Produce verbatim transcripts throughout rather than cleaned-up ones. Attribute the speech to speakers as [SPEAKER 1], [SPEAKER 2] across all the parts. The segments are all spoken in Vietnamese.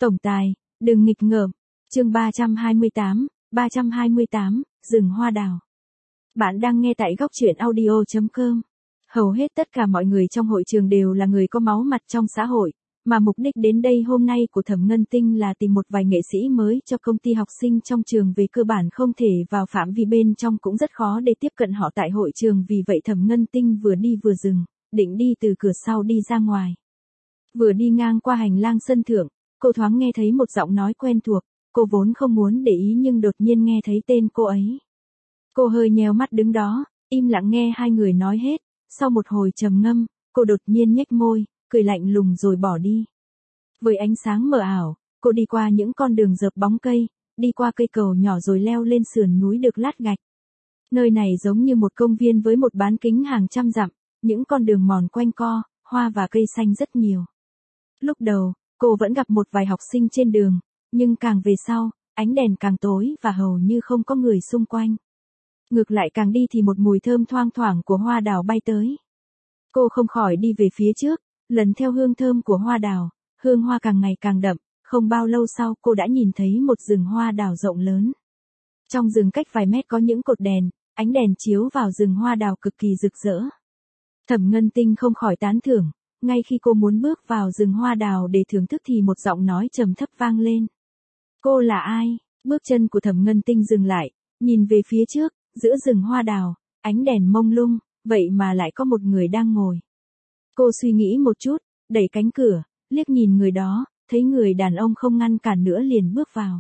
[SPEAKER 1] Tổng tài, đừng nghịch ngợm. Chương ba trăm hai mươi tám, ba trăm hai mươi tám, rừng hoa đào. Bạn đang nghe tại góc truyện audio chấm com. Hầu hết tất cả mọi người trong hội trường đều là người có máu mặt trong xã hội, mà mục đích đến đây hôm nay của Thẩm Ngân Tinh là tìm một vài nghệ sĩ mới cho công ty học sinh trong trường, về cơ bản không thể vào phạm vi bên trong, cũng rất khó để tiếp cận họ tại hội trường. Vì vậy Thẩm Ngân Tinh vừa đi vừa dừng, định đi từ cửa sau đi ra ngoài. Vừa đi ngang qua hành lang sân thượng, cô thoáng nghe thấy một giọng nói quen thuộc. Cô vốn không muốn để ý nhưng đột nhiên nghe thấy tên cô ấy. Cô hơi nheo mắt đứng đó, im lặng nghe hai người nói hết. Sau một hồi trầm ngâm, cô đột nhiên nhếch môi, cười lạnh lùng rồi bỏ đi. Với ánh sáng mờ ảo, cô đi qua những con đường rợp bóng cây, đi qua cây cầu nhỏ rồi leo lên sườn núi được lát gạch. Nơi này giống như một công viên với một bán kính hàng trăm dặm, những con đường mòn quanh co, hoa và cây xanh rất nhiều. Lúc đầu, cô vẫn gặp một vài học sinh trên đường, nhưng càng về sau, ánh đèn càng tối và hầu như không có người xung quanh. Ngược lại càng đi thì một mùi thơm thoang thoảng của hoa đào bay tới. Cô không khỏi đi về phía trước, lần theo hương thơm của hoa đào, hương hoa càng ngày càng đậm, không bao lâu sau cô đã nhìn thấy một rừng hoa đào rộng lớn. Trong rừng cách vài mét có những cột đèn, ánh đèn chiếu vào rừng hoa đào cực kỳ rực rỡ. Thẩm Ngân Tinh không khỏi tán thưởng, ngay khi cô muốn bước vào rừng hoa đào để thưởng thức thì một giọng nói trầm thấp vang lên. Cô là ai? Bước chân của Thẩm Ngân Tinh dừng lại, nhìn về phía trước, giữa rừng hoa đào, ánh đèn mông lung, vậy mà lại có một người đang ngồi. Cô suy nghĩ một chút, đẩy cánh cửa, liếc nhìn người đó, thấy người đàn ông không ngăn cản nữa liền bước vào.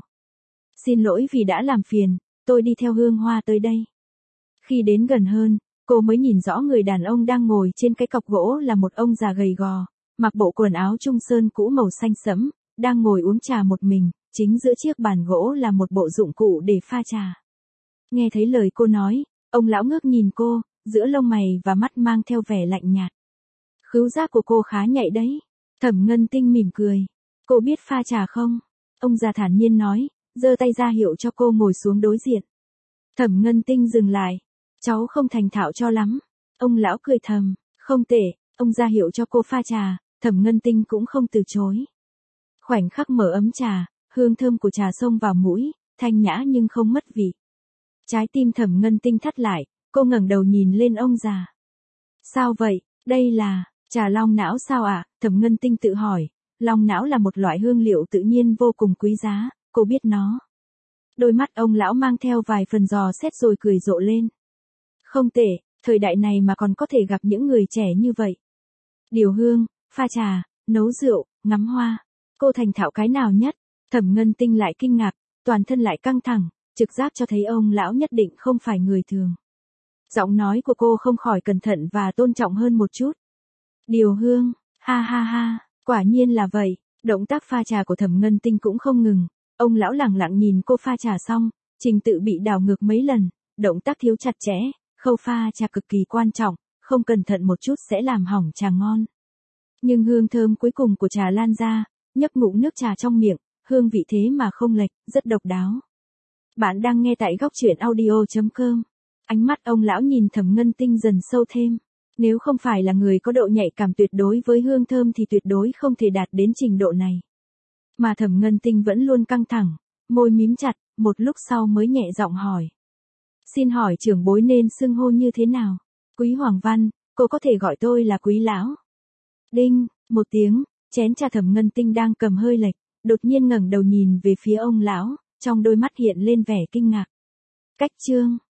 [SPEAKER 1] Xin lỗi vì đã làm phiền, tôi đi theo hương hoa tới đây. Khi đến gần hơn, cô mới nhìn rõ người đàn ông đang ngồi trên cái cọc gỗ là một ông già gầy gò, mặc bộ quần áo trung sơn cũ màu xanh sẫm, đang ngồi uống trà một mình, chính giữa chiếc bàn gỗ là một bộ dụng cụ để pha trà. Nghe thấy lời cô nói, ông lão ngước nhìn cô, giữa lông mày và mắt mang theo vẻ lạnh nhạt. Khứu giác của cô khá nhạy đấy. Thẩm Ngân Tinh mỉm cười. Cô biết pha trà không? Ông già thản nhiên nói, giơ tay ra hiệu cho cô ngồi xuống đối diện. Thẩm Ngân Tinh dừng lại. Cháu không thành thạo cho lắm. Ông lão cười thầm, không tệ. Ông ra hiệu cho cô pha trà, Thẩm Ngân Tinh cũng không từ chối. Khoảnh khắc mở ấm trà, hương thơm của trà xông vào mũi, thanh nhã nhưng không mất vị. Trái tim Thẩm Ngân Tinh thắt lại, cô ngẩng đầu nhìn lên ông già. Sao vậy, đây là trà long não sao ạ? À? Thẩm Ngân Tinh tự hỏi. Long não là một loại hương liệu tự nhiên vô cùng quý giá, cô biết nó. Đôi mắt ông lão mang theo vài phần dò xét rồi cười rộ lên. Không tệ, thời đại này mà còn có thể gặp những người trẻ như vậy. Điều hương, pha trà, nấu rượu, ngắm hoa. Cô thành thạo cái nào nhất? Thẩm Ngân Tinh lại kinh ngạc, toàn thân lại căng thẳng, trực giác cho thấy ông lão nhất định không phải người thường. Giọng nói của cô không khỏi cẩn thận và tôn trọng hơn một chút. Điều hương, ha ha ha, quả nhiên là vậy. Động tác pha trà của Thẩm Ngân Tinh cũng không ngừng. Ông lão lẳng lặng nhìn cô pha trà xong, trình tự bị đảo ngược mấy lần, động tác thiếu chặt chẽ, khâu pha trà cực kỳ quan trọng, không cẩn thận một chút sẽ làm hỏng trà ngon. Nhưng hương thơm cuối cùng của trà lan ra, nhấp ngụm nước trà trong miệng, hương vị thế mà không lệch, rất độc đáo. Bạn đang nghe tại góc truyện audio chấm com. Ánh mắt ông lão nhìn Thẩm Ngân Tinh dần sâu thêm. Nếu không phải là người có độ nhạy cảm tuyệt đối với hương thơm thì tuyệt đối không thể đạt đến trình độ này. Mà Thẩm Ngân Tinh vẫn luôn căng thẳng, môi mím chặt, một lúc sau mới nhẹ giọng hỏi. Xin hỏi trưởng bối nên xưng hô như thế nào? Quý Hoàng Văn, cô có thể gọi tôi là Quý Lão. Đinh, một tiếng, chén trà Thẩm Ngân Tinh đang cầm hơi lệch, đột nhiên ngẩng đầu nhìn về phía ông lão, trong đôi mắt hiện lên vẻ kinh ngạc. Cách chương,